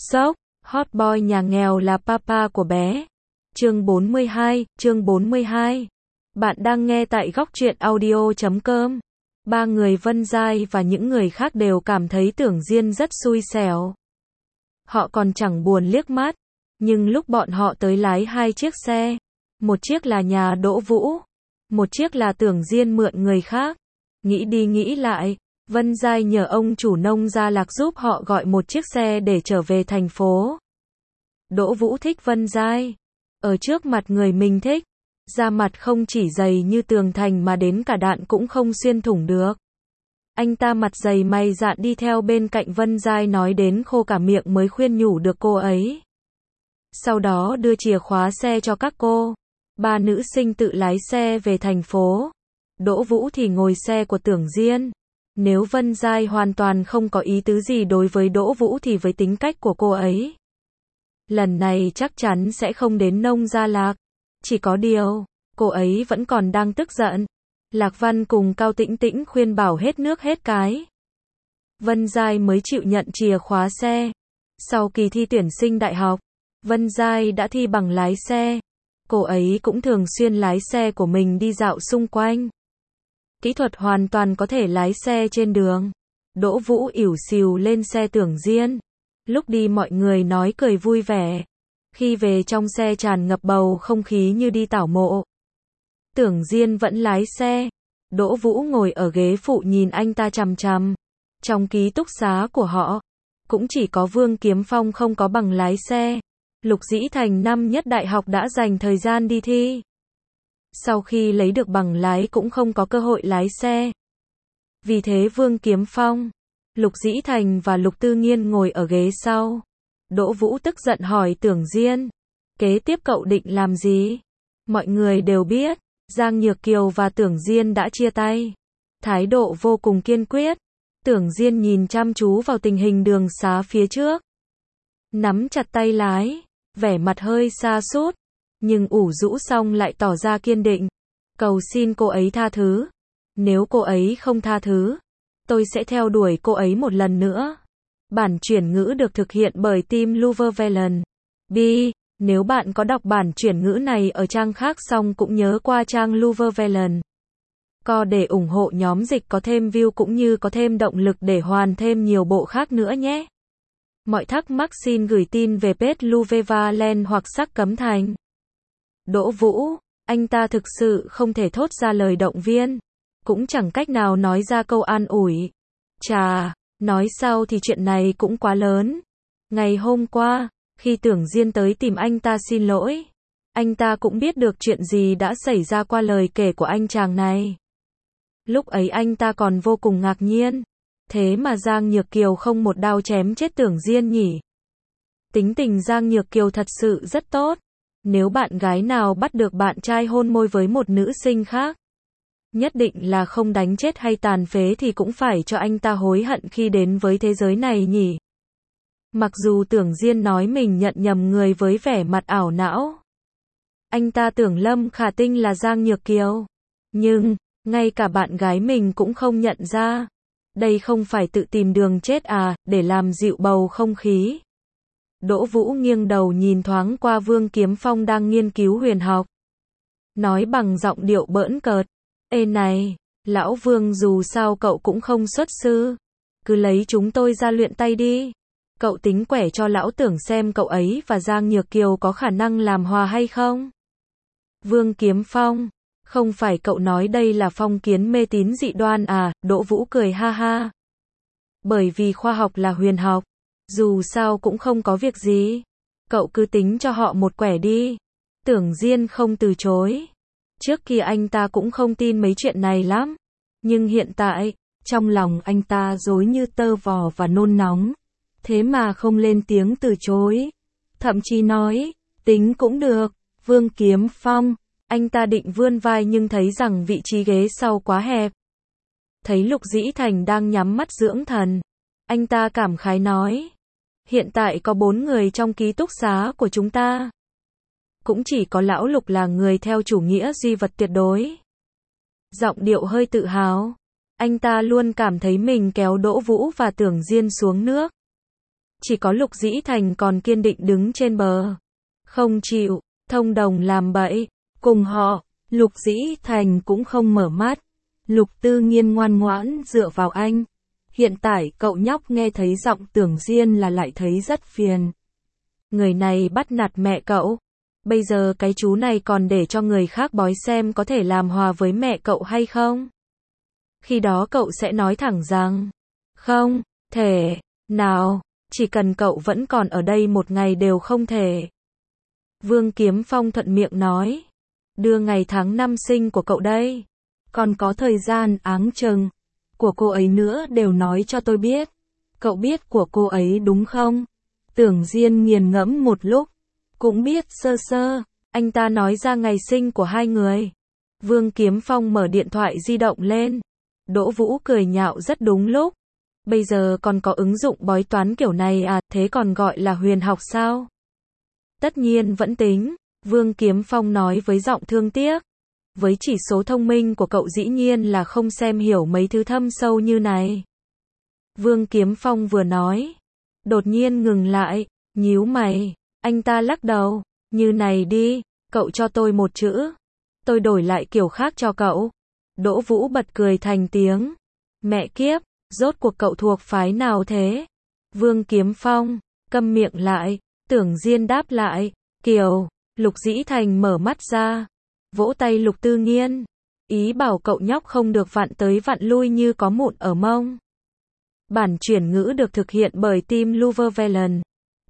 Sốc, hot boy nhà nghèo là papa của bé. Chương 42. Bạn đang nghe tại góc truyện audio.com. Ba người Vân Giai và những người khác đều cảm thấy Tưởng Diên rất xui xẻo. Họ còn chẳng buồn liếc mắt, nhưng lúc bọn họ tới lái hai chiếc xe, một chiếc là nhà Đỗ Vũ, một chiếc là Tưởng Diên mượn người khác. Nghĩ đi nghĩ lại, Vân Giai nhờ ông chủ nông Gia Lạc giúp họ gọi một chiếc xe để trở về thành phố. Đỗ Vũ thích Vân Giai. Ở trước mặt người mình thích, da mặt không chỉ dày như tường thành mà đến cả đạn cũng không xuyên thủng được. Anh ta mặt dày mày dạn đi theo bên cạnh Vân Giai nói đến khô cả miệng mới khuyên nhủ được cô ấy. Sau đó đưa chìa khóa xe cho các cô. Ba nữ sinh tự lái xe về thành phố. Đỗ Vũ thì ngồi xe của Tưởng Diên. Nếu Vân Giai hoàn toàn không có ý tứ gì đối với Đỗ Vũ thì với tính cách của cô ấy, lần này chắc chắn sẽ không đến nông Gia Lạc. Chỉ có điều, cô ấy vẫn còn đang tức giận. Lạc Văn cùng Cao Tĩnh Tĩnh khuyên bảo hết nước hết cái. Vân Giai mới chịu nhận chìa khóa xe. Sau kỳ thi tuyển sinh đại học, Vân Giai đã thi bằng lái xe. Cô ấy cũng thường xuyên lái xe của mình đi dạo xung quanh. Kỹ thuật hoàn toàn có thể lái xe trên đường. Đỗ Vũ ỉu xìu lên xe Tưởng Diên. Lúc đi mọi người nói cười vui vẻ. Khi về trong xe tràn ngập bầu không khí như đi tảo mộ. Tưởng Diên vẫn lái xe. Đỗ Vũ ngồi ở ghế phụ nhìn anh ta chằm chằm. Trong ký túc xá của họ, cũng chỉ có Vương Kiếm Phong không có bằng lái xe. Lục Dĩ Thành năm nhất đại học đã dành thời gian đi thi. Sau khi lấy được bằng lái cũng không có cơ hội lái xe. Vì thế Vương Kiếm Phong, Lục Dĩ Thành và Lục Tư Nghiên ngồi ở ghế sau. Đỗ Vũ tức giận hỏi Tưởng Diên, kế tiếp cậu định làm gì? Mọi người đều biết, Giang Nhược Kiều và Tưởng Diên đã chia tay. Thái độ vô cùng kiên quyết. Tưởng Diên nhìn chăm chú vào tình hình đường xá phía trước. Nắm chặt tay lái, vẻ mặt hơi sa sút, nhưng ủ rũ xong lại tỏ ra kiên định. Cầu xin cô ấy tha thứ. Nếu cô ấy không tha thứ, tôi sẽ theo đuổi cô ấy một lần nữa. Bản chuyển ngữ được thực hiện bởi team Luvervelen. Nếu bạn có đọc bản chuyển ngữ này ở trang khác xong cũng nhớ qua trang Luvervelen. Để ủng hộ nhóm dịch có thêm view cũng như có thêm động lực để hoàn thêm nhiều bộ khác nữa nhé. Mọi thắc mắc xin gửi tin về page Luvervelen hoặc Sắc Cấm Thành. Đỗ Vũ, anh ta thực sự không thể thốt ra lời động viên, cũng chẳng cách nào nói ra câu an ủi. Chà, nói sau thì chuyện này cũng quá lớn. Ngày hôm qua, khi Tưởng Diên tới tìm anh ta xin lỗi, anh ta cũng biết được chuyện gì đã xảy ra qua lời kể của anh chàng này. Lúc ấy anh ta còn vô cùng ngạc nhiên. Thế mà Giang Nhược Kiều không một đao chém chết Tưởng Diên nhỉ? Tính tình Giang Nhược Kiều thật sự rất tốt. Nếu bạn gái nào bắt được bạn trai hôn môi với một nữ sinh khác, nhất định là không đánh chết hay tàn phế thì cũng phải cho anh ta hối hận khi đến với thế giới này nhỉ. Mặc dù Tưởng Diên nói mình nhận nhầm người với vẻ mặt ảo não. Anh ta tưởng Lâm Khả Tinh là Giang Nhược Kiều. Nhưng, ngay cả bạn gái mình cũng không nhận ra. Đây không phải tự tìm đường chết à, để làm dịu bầu không khí. Đỗ Vũ nghiêng đầu nhìn thoáng qua Vương Kiếm Phong đang nghiên cứu huyền học. Nói bằng giọng điệu bỡn cợt. Ê này, lão Vương dù sao cậu cũng không xuất sư. Cứ lấy chúng tôi ra luyện tay đi. Cậu tính quẻ cho lão Tưởng xem cậu ấy và Giang Nhược Kiều có khả năng làm hòa hay không? Vương Kiếm Phong, không phải cậu nói đây là phong kiến mê tín dị đoan à? Đỗ Vũ cười ha ha. Bởi vì khoa học là huyền học, dù sao cũng không có việc gì. Cậu cứ tính cho họ một quẻ đi. Tưởng Diên không từ chối. Trước kia anh ta cũng không tin mấy chuyện này lắm. Nhưng hiện tại, trong lòng anh ta rối như tơ vò và nôn nóng. Thế mà không lên tiếng từ chối. Thậm chí nói, tính cũng được. Vương Kiếm Phong, anh ta định vươn vai nhưng thấy rằng vị trí ghế sau quá hẹp. Thấy Lục Dĩ Thành đang nhắm mắt dưỡng thần. Anh ta cảm khái nói. Hiện tại có 4 người trong ký túc xá của chúng ta. Cũng chỉ có lão Lục là người theo chủ nghĩa duy vật tuyệt đối. Giọng điệu hơi tự hào. Anh ta luôn cảm thấy mình kéo Đỗ Vũ và Tưởng Diên xuống nước. Chỉ có Lục Dĩ Thành còn kiên định đứng trên bờ. Không chịu, thông đồng làm bậy. Cùng họ, Lục Dĩ Thành cũng không mở mắt. Lục Tư Nghiên ngoan ngoãn dựa vào anh. Hiện tại cậu nhóc nghe thấy giọng Tưởng Diên là lại thấy rất phiền. Người này bắt nạt mẹ cậu. Bây giờ cái chú này còn để cho người khác bói xem có thể làm hòa với mẹ cậu hay không? Khi đó cậu sẽ nói thẳng rằng, không thể nào, chỉ cần cậu vẫn còn ở đây một ngày đều không thể. Vương Kiếm Phong thuận miệng nói, đưa ngày tháng năm sinh của cậu đây, còn có thời gian áng chừng của cô ấy nữa đều nói cho tôi biết. Cậu biết của cô ấy đúng không? Tưởng Diên nghiền ngẫm một lúc, cũng biết sơ sơ. Anh ta nói ra ngày sinh của hai người. Vương Kiếm Phong mở điện thoại di động lên. Đỗ Vũ cười nhạo rất đúng lúc. Bây giờ còn có ứng dụng bói toán kiểu này à, thế còn gọi là huyền học sao? Tất nhiên vẫn tính, Vương Kiếm Phong nói với giọng thương tiếc. Với chỉ số thông minh của cậu dĩ nhiên là không xem hiểu mấy thứ thâm sâu như này. Vương Kiếm Phong vừa nói, đột nhiên ngừng lại, nhíu mày, anh ta lắc đầu, như này đi, cậu cho tôi một chữ, tôi đổi lại kiểu khác cho cậu. Đỗ Vũ bật cười thành tiếng, mẹ kiếp, rốt cuộc cậu thuộc phái nào thế? Vương Kiếm Phong, câm miệng lại, Tưởng Diên đáp lại, Kiều. Lục Dĩ Thành mở mắt ra, vỗ tay Lục Tư Nghiên, ý bảo cậu nhóc không được vặn tới vặn lui như có mụn ở mông. Bản chuyển ngữ được thực hiện bởi team Luvervelen.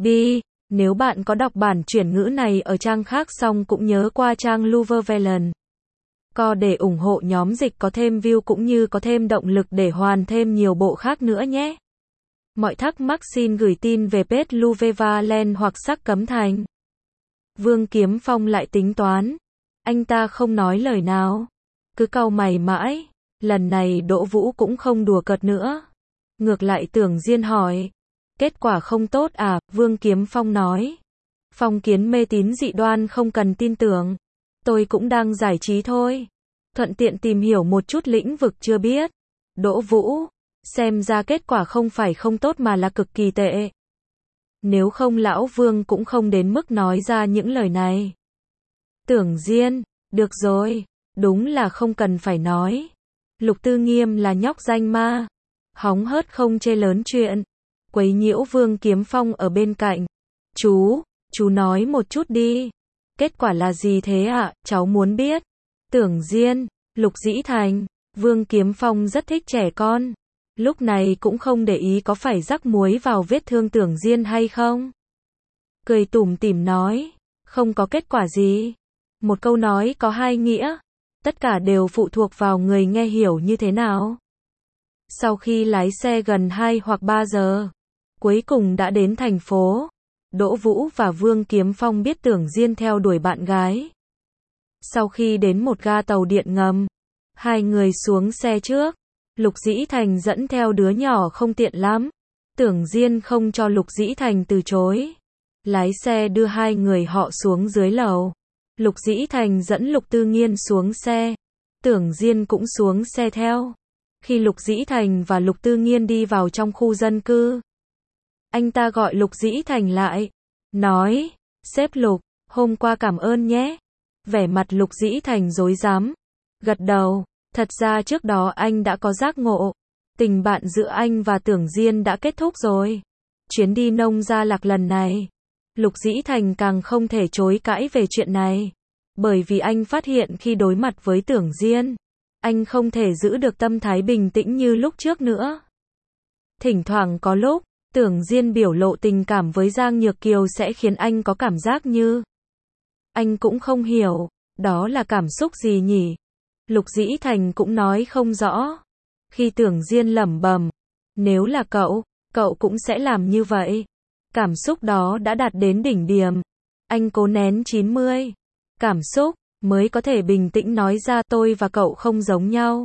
Nếu bạn có đọc bản chuyển ngữ này ở trang khác xong cũng nhớ qua trang Luvervelen. Co để ủng hộ nhóm dịch có thêm view cũng như có thêm động lực để hoàn thêm nhiều bộ khác nữa nhé. Mọi thắc mắc xin gửi tin về page Luvervelen hoặc Sắc Cấm Thành. Vương Kiếm Phong lại tính toán. Anh ta không nói lời nào. Cứ cau mày mãi. Lần này Đỗ Vũ cũng không đùa cợt nữa. Ngược lại Tưởng Diên hỏi. Kết quả không tốt à? Vương Kiếm Phong nói. Phong kiến mê tín dị đoan không cần tin tưởng. Tôi cũng đang giải trí thôi. Thuận tiện tìm hiểu một chút lĩnh vực chưa biết. Đỗ Vũ. Xem ra kết quả không phải không tốt mà là cực kỳ tệ. Nếu không lão Vương cũng không đến mức nói ra những lời này. Tưởng Diên. Được rồi. Đúng là không cần phải nói. Lục Tư Nghiêm là nhóc danh ma. Hóng hớt không chê lớn chuyện. Quấy nhiễu Vương Kiếm Phong ở bên cạnh. Chú nói một chút đi. Kết quả là gì thế ạ? Cháu muốn biết. Tưởng Diên, Lục Dĩ Thành, Vương Kiếm Phong rất thích trẻ con. Lúc này cũng không để ý có phải rắc muối vào vết thương Tưởng Diên hay không. Cười tủm tỉm nói, không có kết quả gì. Một câu nói có hai nghĩa. Tất cả đều phụ thuộc vào người nghe hiểu như thế nào. Sau khi lái xe gần 2 hoặc 3 giờ, cuối cùng đã đến thành phố. Đỗ Vũ và Vương Kiếm Phong biết Tưởng Diên theo đuổi bạn gái. Sau khi đến một ga tàu điện ngầm, hai người xuống xe trước. Lục Dĩ Thành dẫn theo đứa nhỏ không tiện lắm. Tưởng Diên không cho Lục Dĩ Thành từ chối. Lái xe đưa hai người họ xuống dưới lầu. Lục Dĩ Thành dẫn Lục Tư Nghiên xuống xe. Tưởng Diên cũng xuống xe theo. Khi Lục Dĩ Thành và Lục Tư Nghiên đi vào trong khu dân cư, anh ta gọi Lục Dĩ Thành lại. Nói, sếp Lục, hôm qua cảm ơn nhé. Vẻ mặt Lục Dĩ Thành rối rắm. Gật đầu, thật ra trước đó anh đã có giác ngộ. Tình bạn giữa anh và Tưởng Diên đã kết thúc rồi. Chuyến đi Nông Gia Lạc lần này, Lục Dĩ Thành càng không thể chối cãi về chuyện này. Bởi vì anh phát hiện khi đối mặt với Tưởng Diên, anh không thể giữ được tâm thái bình tĩnh như lúc trước nữa. Thỉnh thoảng có lúc, Tưởng Diên biểu lộ tình cảm với Giang Nhược Kiều sẽ khiến anh có cảm giác như anh cũng không hiểu, đó là cảm xúc gì nhỉ? Lục Dĩ Thành cũng nói không rõ. Khi Tưởng Diên lẩm bẩm, nếu là cậu cũng sẽ làm như vậy. Cảm xúc đó đã đạt đến đỉnh điểm. Anh cố nén 90 cảm xúc, mới có thể bình tĩnh nói ra tôi và cậu không giống nhau.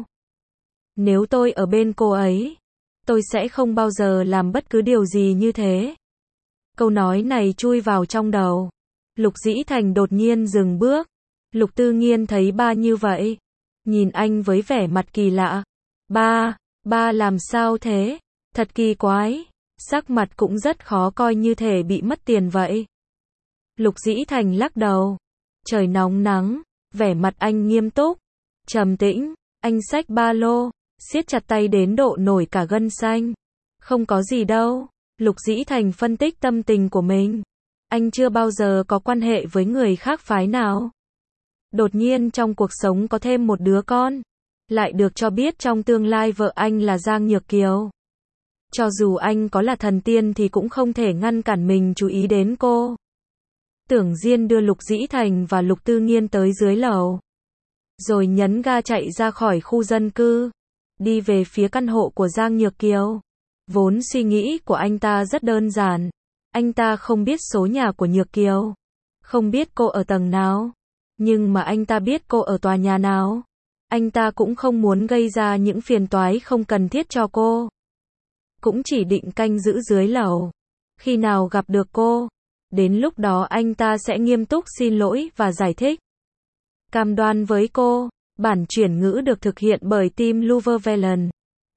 Nếu tôi ở bên cô ấy, tôi sẽ không bao giờ làm bất cứ điều gì như thế. Câu nói này chui vào trong đầu. Lục Dĩ Thành đột nhiên dừng bước. Lục Tư Nghiên thấy ba như vậy. Nhìn anh với vẻ mặt kỳ lạ. Ba làm sao thế? Thật kỳ quái. Sắc mặt cũng rất khó coi, như thể bị mất tiền vậy. Lục Dĩ Thành lắc đầu. Trời nóng nắng, vẻ mặt anh nghiêm túc, trầm tĩnh, anh xách ba lô, siết chặt tay đến độ nổi cả gân xanh. Không có gì đâu, Lục Dĩ Thành phân tích tâm tình của mình. Anh chưa bao giờ có quan hệ với người khác phái nào. Đột nhiên trong cuộc sống có thêm một đứa con, lại được cho biết trong tương lai vợ anh là Giang Nhược Kiều. Cho dù anh có là thần tiên thì cũng không thể ngăn cản mình chú ý đến cô. Tưởng Diên đưa Lục Dĩ Thành và Lục Tư Nghiên tới dưới lầu, rồi nhấn ga chạy ra khỏi khu dân cư, đi về phía căn hộ của Giang Nhược Kiều. Vốn suy nghĩ của anh ta rất đơn giản. Anh ta không biết số nhà của Nhược Kiều, không biết cô ở tầng nào, nhưng mà anh ta biết cô ở tòa nhà nào. Anh ta cũng không muốn gây ra những phiền toái không cần thiết cho cô. Cũng chỉ định canh giữ dưới lầu. Khi nào gặp được cô, đến lúc đó anh ta sẽ nghiêm túc xin lỗi và giải thích. Cam đoan với cô, bản chuyển ngữ được thực hiện bởi team Luvervelen.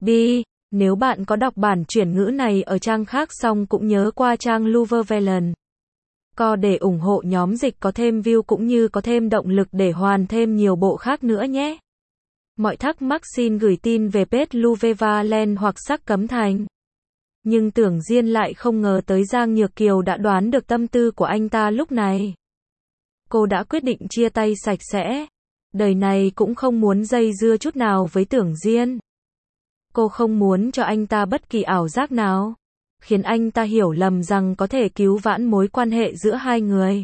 Nếu bạn có đọc bản chuyển ngữ này ở trang khác xong cũng nhớ qua trang Luvervelen. Co để ủng hộ nhóm dịch có thêm view cũng như có thêm động lực để hoàn thêm nhiều bộ khác nữa nhé. Mọi thắc mắc xin gửi tin về page Luvervelen hoặc Sắc Cấm Thành. Nhưng Tưởng Diên lại không ngờ tới Giang Nhược Kiều đã đoán được tâm tư của anh ta lúc này. Cô đã quyết định chia tay sạch sẽ. Đời này cũng không muốn dây dưa chút nào với Tưởng Diên. Cô không muốn cho anh ta bất kỳ ảo giác nào, khiến anh ta hiểu lầm rằng có thể cứu vãn mối quan hệ giữa hai người.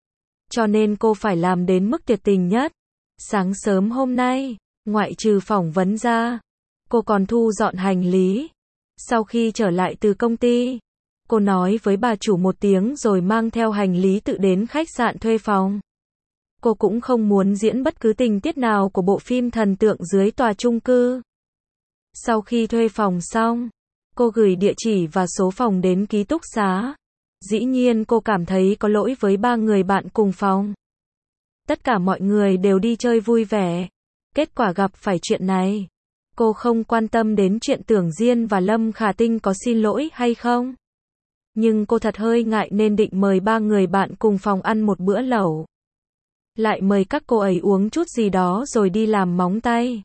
Cho nên cô phải làm đến mức tuyệt tình nhất. Sáng sớm hôm nay, ngoại trừ phỏng vấn ra, cô còn thu dọn hành lý. Sau khi trở lại từ công ty, cô nói với bà chủ một tiếng rồi mang theo hành lý tự đến khách sạn thuê phòng. Cô cũng không muốn diễn bất cứ tình tiết nào của bộ phim thần tượng dưới tòa chung cư. Sau khi thuê phòng xong, cô gửi địa chỉ và số phòng đến ký túc xá. Dĩ nhiên cô cảm thấy có lỗi với 3 người bạn cùng phòng. Tất cả mọi người đều đi chơi vui vẻ. Kết quả gặp phải chuyện này. Cô không quan tâm đến chuyện Tưởng Diên và Lâm Khả Tinh có xin lỗi hay không. Nhưng cô thật hơi ngại nên định mời 3 người bạn cùng phòng ăn một bữa lẩu. Lại mời các cô ấy uống chút gì đó rồi đi làm móng tay.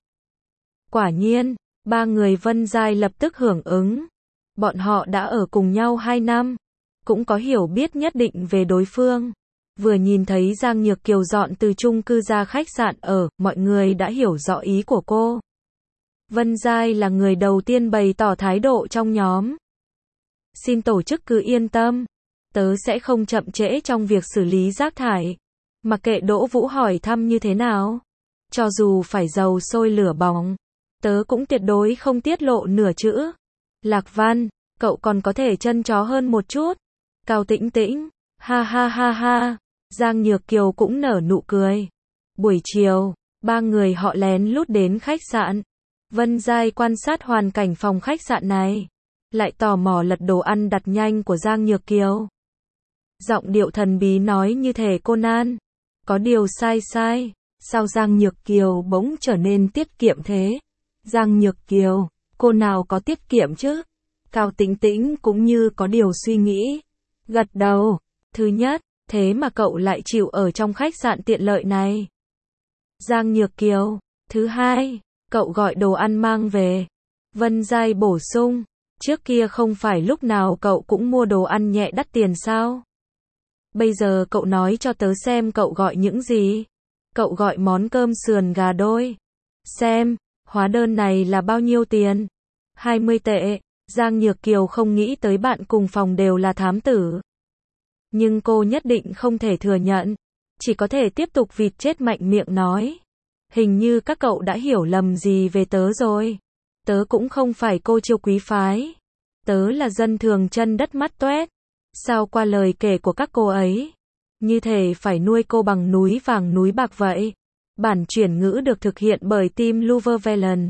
Quả nhiên, 3 người Vân Giai lập tức hưởng ứng. Bọn họ đã ở cùng nhau 2 năm, cũng có hiểu biết nhất định về đối phương. Vừa nhìn thấy Giang Nhược Kiều dọn từ chung cư ra khách sạn ở, mọi người đã hiểu rõ ý của cô. Vân Giai là người đầu tiên bày tỏ thái độ trong nhóm. Xin tổ chức cứ yên tâm, tớ sẽ không chậm trễ trong việc xử lý rác thải. Mặc kệ Đỗ Vũ hỏi thăm như thế nào, cho dù phải dầu sôi lửa bỏng, tớ cũng tuyệt đối không tiết lộ nửa chữ. Lạc Văn, cậu còn có thể chân chó hơn một chút. Cao Tĩnh Tĩnh, ha ha ha ha. Giang Nhược Kiều cũng nở nụ cười. Buổi chiều, 3 người họ lén lút đến khách sạn. Vân Giai quan sát hoàn cảnh phòng khách sạn này, lại tò mò lật đồ ăn đặt nhanh của Giang Nhược Kiều. Giọng điệu thần bí nói như thể Conan, có điều sai sai, sao Giang Nhược Kiều bỗng trở nên tiết kiệm thế? Giang Nhược Kiều, cô nào có tiết kiệm chứ? Cao Tĩnh Tĩnh cũng như có điều suy nghĩ, gật đầu. Thứ nhất, thế mà cậu lại chịu ở trong khách sạn tiện lợi này. Giang Nhược Kiều, thứ hai, cậu gọi đồ ăn mang về. Vân Giai bổ sung, trước kia không phải lúc nào cậu cũng mua đồ ăn nhẹ đắt tiền sao? Bây giờ cậu nói cho tớ xem cậu gọi những gì. Cậu gọi món cơm sườn gà đôi. Xem, hóa đơn này là bao nhiêu tiền? 20 tệ. Giang Nhược Kiều không nghĩ tới bạn cùng phòng đều là thám tử. Nhưng cô nhất định không thể thừa nhận. Chỉ có thể tiếp tục vịt chết mạnh miệng nói. Hình như các cậu đã hiểu lầm gì về tớ rồi. Tớ cũng không phải cô chiêu quý phái. Tớ là dân thường chân đất mắt toét. Sao qua lời kể của các cô ấy, như thể phải nuôi cô bằng núi vàng núi bạc vậy. Bản chuyển ngữ được thực hiện bởi team Luvervelen.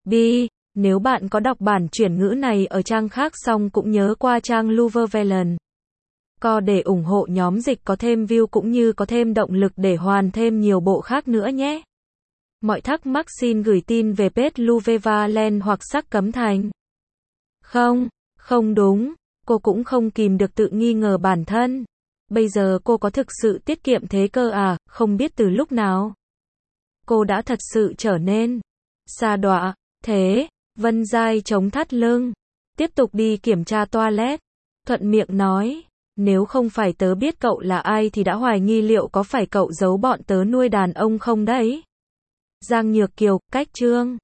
Nếu bạn có đọc bản chuyển ngữ này ở trang khác xong cũng nhớ qua trang Luvervelen. Co để ủng hộ nhóm dịch có thêm view cũng như có thêm động lực để hoàn thêm nhiều bộ khác nữa nhé. Mọi thắc mắc xin gửi tin về page Luvervelen hoặc Sắc Cấm Thành. Không đúng. Cô cũng không kìm được tự nghi ngờ bản thân. Bây giờ cô có thực sự tiết kiệm thế cơ à, không biết từ lúc nào. Cô đã thật sự trở nên sa đọa. Thế, Vân Giai chống thắt lưng, tiếp tục đi kiểm tra toilet. Thuận miệng nói, nếu không phải tớ biết cậu là ai thì đã hoài nghi liệu có phải cậu giấu bọn tớ nuôi đàn ông không đấy. Giang Nhược Kiều, cách chương